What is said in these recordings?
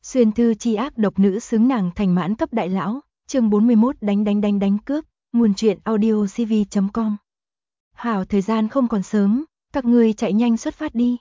Xuyên thư chi ác độc nữ xứng nàng thành mãn cấp đại lão, chương 41 đánh cướp, nguồn truyện audiocv.com. Hảo, thời gian không còn sớm, các ngươi chạy nhanh xuất phát đi.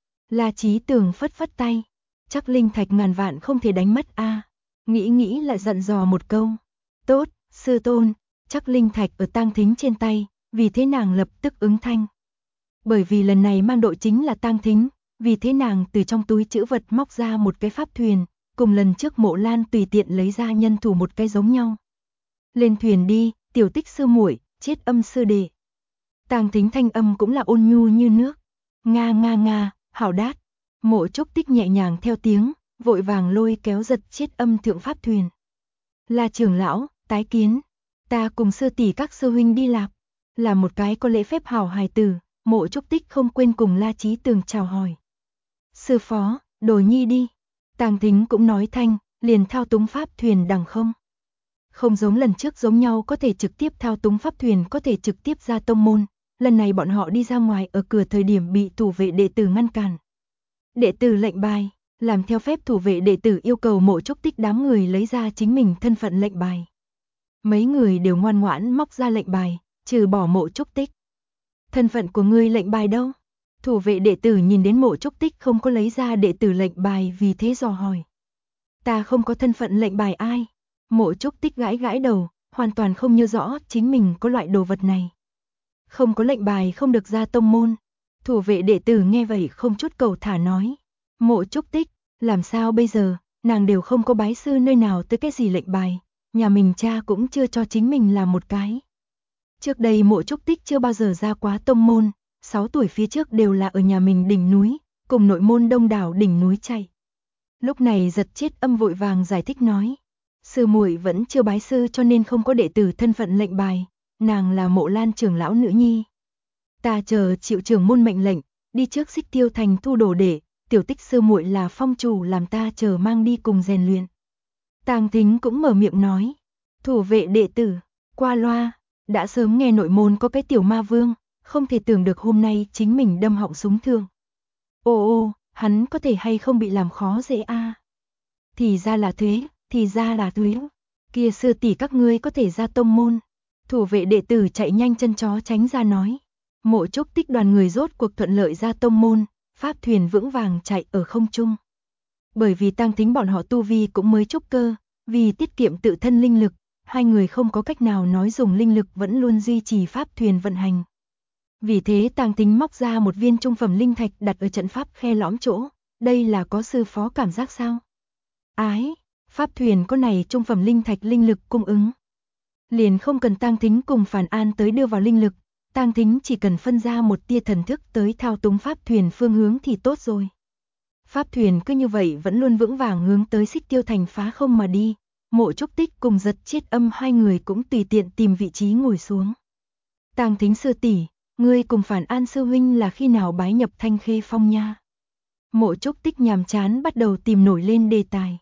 La Chí Tường phất phất tay, chắc linh thạch ngàn vạn không thể đánh mất a. Nghĩ lại dặn dò một câu. Tốt, sư tôn, chắc linh thạch ở Tang Thính trên tay, vì thế nàng lập tức ứng thanh. Bởi vì lần này mang đội chính là Tang Thính, vì thế nàng từ trong túi trữ vật móc ra một cái pháp thuyền, cùng lần trước Mộ Lan tùy tiện lấy ra nhân thủ một cái giống nhau. Lên thuyền đi, Tiểu Tích sư muội, Chiết Âm sư đệ. Tang Thính thanh âm cũng là ôn nhu như nước. Nga, hảo đát. Mộ Trúc Tích nhẹ nhàng theo tiếng, vội vàng lôi kéo giật Chiết Âm thượng pháp thuyền. La trưởng lão, tái kiến. Ta cùng sư tỷ các sư huynh đi lạc. Là một cái có lễ phép hảo hài tử, Mộ Trúc Tích không quên cùng La Chí Tường chào hỏi. Sư phó, Đồ Nhi đi. Tang Thính cũng nói thanh, liền thao túng pháp thuyền đằng không. Không giống lần trước giống nhau có thể trực tiếp thao túng pháp thuyền, có thể trực tiếp ra tông môn. Lần này bọn họ đi ra ngoài ở cửa thời điểm bị thủ vệ đệ tử ngăn cản. Đệ tử lệnh bài, làm theo phép thủ vệ đệ tử yêu cầu Mộ Trúc Tích đám người lấy ra chính mình thân phận lệnh bài. Mấy người đều ngoan ngoãn móc ra lệnh bài, trừ bỏ Mộ Trúc Tích. Thân phận của ngươi lệnh bài đâu? Thủ vệ đệ tử nhìn đến Mộ Trúc Tích không có lấy ra đệ tử lệnh bài, vì thế dò hỏi. Ta không có thân phận lệnh bài ai? Mộ Trúc Tích gãi đầu, hoàn toàn không nhớ rõ chính mình có loại đồ vật này. Không có lệnh bài không được ra tông môn. Thủ vệ đệ tử nghe vậy không chút cầu thả nói. Mộ Trúc Tích, làm sao bây giờ, nàng đều không có bái sư nơi nào tới cái gì lệnh bài, nhà mình cha cũng chưa cho chính mình làm một cái. Trước đây Mộ Trúc Tích chưa bao giờ ra quá tông môn, 6 tuổi phía trước đều là ở nhà mình đỉnh núi, cùng nội môn đông đảo đỉnh núi chạy. Lúc này giật Chiết Âm vội vàng giải thích nói. Sư muội vẫn chưa bái sư cho nên không có đệ tử thân phận lệnh bài, nàng là Mộ Lan trưởng lão nữ nhi. Ta chờ chịu trưởng môn mệnh lệnh, đi trước Xích Tiêu thành thu đồ đệ, Tiểu Tích sư muội là phong chủ làm ta chờ mang đi cùng rèn luyện. Tang Thính cũng mở miệng nói. Thủ vệ đệ tử, qua loa, đã sớm nghe nội môn có cái tiểu ma vương, không thể tưởng được hôm nay chính mình đâm họng súng thương. Ô, hắn có thể hay không bị làm khó dễ a? Thì ra là thế. Kia sư tỷ các ngươi có thể ra tông môn. Thủ vệ đệ tử chạy nhanh chân chó tránh ra nói. Mộ Trúc Tích đoàn người rốt cuộc thuận lợi ra tông môn, pháp thuyền vững vàng chạy ở không trung. Bởi vì Tang Thính bọn họ tu vi cũng mới trúc cơ, vì tiết kiệm tự thân linh lực, hai người không có cách nào nói dùng linh lực vẫn luôn duy trì pháp thuyền vận hành. Vì thế Tang Thính móc ra một viên trung phẩm linh thạch đặt ở trận pháp khe lõm chỗ, đây là có sư phó cảm giác sao? Ái, pháp thuyền có này trung phẩm linh thạch linh lực cung ứng. Liền không cần Tang Thính cùng Phản An tới đưa vào linh lực, Tang Thính chỉ cần phân ra một tia thần thức tới thao túng pháp thuyền phương hướng thì tốt rồi. Pháp thuyền cứ như vậy vẫn luôn vững vàng hướng tới Xích Tiêu thành phá không mà đi. Mộ Trúc Tích cùng giật Chiết Âm hai người cũng tùy tiện tìm vị trí ngồi xuống. Tang Thính sư tỷ, ngươi cùng Phản An sư huynh là khi nào bái nhập Thanh Khê Phong nha? Mộ Trúc Tích nhàm chán bắt đầu tìm nổi lên đề tài.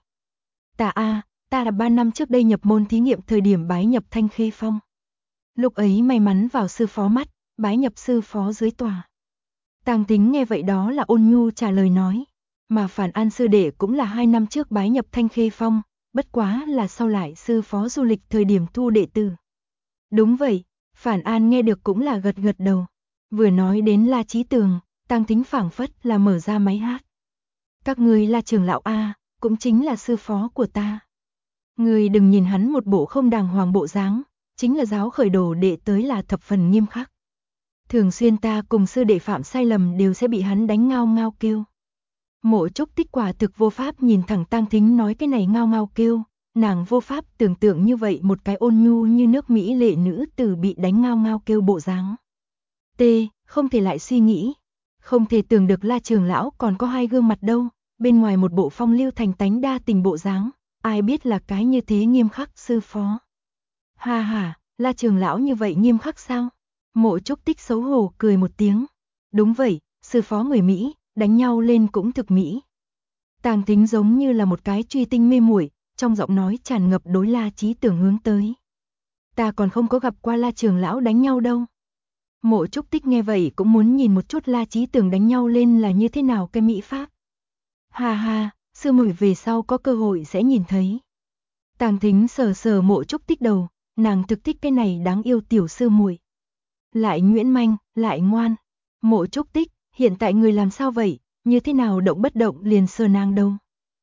Ta là 3 năm trước đây nhập môn thí nghiệm thời điểm bái nhập Thanh Khê Phong. Lúc ấy may mắn vào sư phó mắt, bái nhập sư phó dưới tòa. Tang Thính nghe vậy đó là ôn nhu trả lời nói. Mà Phản An sư đệ cũng là 2 năm trước bái nhập Thanh Khê Phong, bất quá là sau lại sư phó du lịch thời điểm thu đệ tử. Đúng vậy, Phản An nghe được cũng là gật đầu. Vừa nói đến La Chí Tường, Tang Thính phảng phất là mở ra máy hát. Các ngươi là trưởng lão a, cũng chính là sư phó của ta. Ngươi đừng nhìn hắn một bộ không đàng hoàng bộ dáng, chính là giáo khởi đồ đệ tới là thập phần nghiêm khắc. Thường xuyên ta cùng sư đệ phạm sai lầm đều sẽ bị hắn đánh ngao ngao kêu. Mộ Trúc Tích quả thực vô pháp nhìn thẳng Tang Thính nói cái này ngao ngao kêu, nàng vô pháp tưởng tượng như vậy một cái ôn nhu như nước mỹ lệ nữ tử bị đánh ngao ngao kêu bộ dáng. Không thể lại suy nghĩ, không thể tưởng được La trưởng lão còn có hai gương mặt đâu, bên ngoài một bộ phong lưu thành tánh đa tình bộ dáng, ai biết là cái như thế nghiêm khắc sư phó. Ha, La trưởng lão như vậy nghiêm khắc sao? Mộ Trúc Tích xấu hổ cười một tiếng. Đúng vậy, sư phó người Mỹ, đánh nhau lên cũng thực Mỹ. Tang Thính giống như là một cái truy tinh mê muội, trong giọng nói tràn ngập đối La Chí Tường hướng tới. Ta còn không có gặp qua La trưởng lão đánh nhau đâu. Mộ Trúc Tích nghe vậy cũng muốn nhìn một chút La Chí Tường đánh nhau lên là như thế nào cái mỹ pháp. Ha, sư muội về sau có cơ hội sẽ nhìn thấy. Tàng Thính sờ sờ Mộ Trúc Tích đầu, nàng thực thích cái này đáng yêu tiểu sư muội. Lại nhuyễn manh, lại ngoan. Mộ Trúc Tích, hiện tại người làm sao vậy, như thế nào động bất động liền sờ nàng đâu.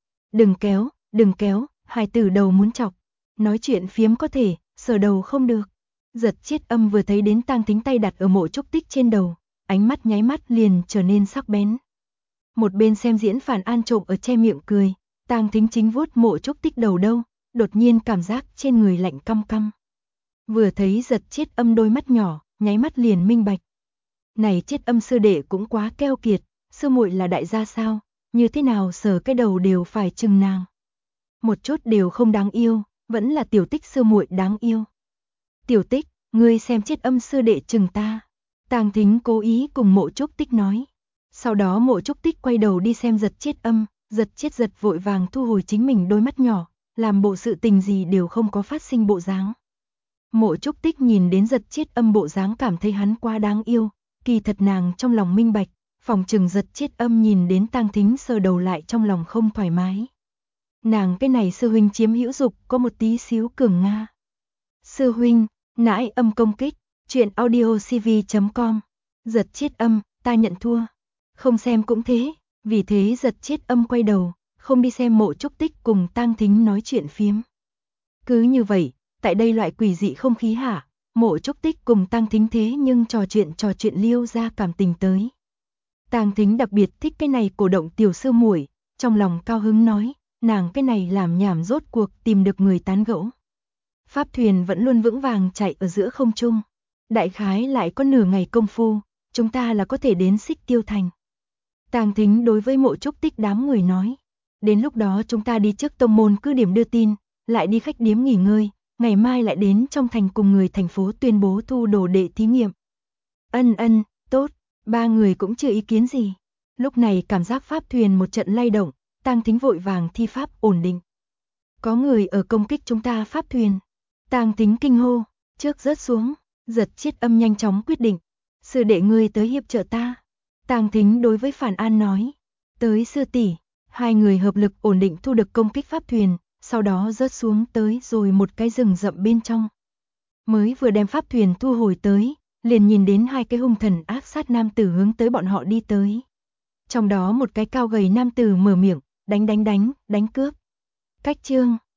Đừng kéo, hài tử đầu muốn chọc. Nói chuyện phiếm có thể, sờ đầu không được. Giật Chiết Âm vừa thấy đến Tang Thính tay đặt ở Mộ Trúc Tích trên đầu, ánh mắt nháy mắt liền trở nên sắc bén. Một bên xem diễn Phản An trộm ở che miệng cười, Tang Thính chính vuốt Mộ Trúc Tích đầu đâu, đột nhiên cảm giác trên người lạnh căm căm. Vừa thấy Giật Chiết Âm đôi mắt nhỏ, nháy mắt liền minh bạch. Này Chiết Âm sư đệ cũng quá keo kiệt, sư muội là đại gia sao, như thế nào sờ cái đầu đều phải chừng nàng. Một chút đều không đáng yêu, vẫn là Tiểu Tích sư muội đáng yêu. Tiểu Tích, ngươi xem Chiết Âm sư đệ chừng ta. Tang Thính cố ý cùng Mộ Trúc Tích nói. Sau đó Mộ Trúc Tích quay đầu đi xem Giật Chiết Âm, Giật vội vàng thu hồi chính mình đôi mắt nhỏ, làm bộ sự tình gì đều không có phát sinh bộ dáng. Mộ Trúc Tích nhìn đến Giật Chiết Âm bộ dáng cảm thấy hắn quá đáng yêu, kỳ thật nàng trong lòng minh bạch, phòng trừng Giật Chiết Âm nhìn đến Tang Thính sờ đầu lại trong lòng không thoải mái. Nàng cái này sư huynh chiếm hữu dục có một tí xíu cường nga. Sư huynh, nãi âm công kích, truyện audiocv.com. Giật Chiết Âm, ta nhận thua. Không xem cũng thế, vì thế Giật Chiết Âm quay đầu, không đi xem Mộ Trúc Tích cùng Tang Thính nói chuyện phiếm. Cứ như vậy, tại đây loại quỷ dị không khí hạ, Mộ Trúc Tích cùng Tang Thính thế nhưng trò chuyện liêu ra cảm tình tới. Tang Thính đặc biệt thích cái này cổ động tiểu sư muội, trong lòng cao hứng nói, nàng cái này làm nhảm rốt cuộc tìm được người tán gẫu. Pháp thuyền vẫn luôn vững vàng chạy ở giữa không trung. Đại khái lại có nửa ngày công phu, chúng ta là có thể đến Xích Tiêu Thành. Tang Thính đối với Mộ Trúc Tích đám người nói, đến lúc đó chúng ta đi trước tông môn cứ điểm đưa tin, lại đi khách điếm nghỉ ngơi, ngày mai lại đến trong thành cùng người thành phố tuyên bố thu đồ đệ thí nghiệm. Ân, tốt, ba người cũng chưa ý kiến gì. Lúc này cảm giác pháp thuyền một trận lay động, Tang Thính vội vàng thi pháp ổn định. Có người ở công kích chúng ta pháp thuyền. Tang Thính kinh hô, trước rớt xuống, Giật Chiết Âm nhanh chóng quyết định, sư đệ ngươi tới hiệp trợ ta. Tang Thính đối với Phản An nói, tới sư tỷ, hai người hợp lực ổn định thu được công kích pháp thuyền, sau đó rớt xuống tới rồi một cái rừng rậm bên trong. Mới vừa đem pháp thuyền thu hồi tới, liền nhìn đến hai cái hung thần ác sát nam tử hướng tới bọn họ đi tới. Trong đó một cái cao gầy nam tử mở miệng, đánh cướp. Cách chương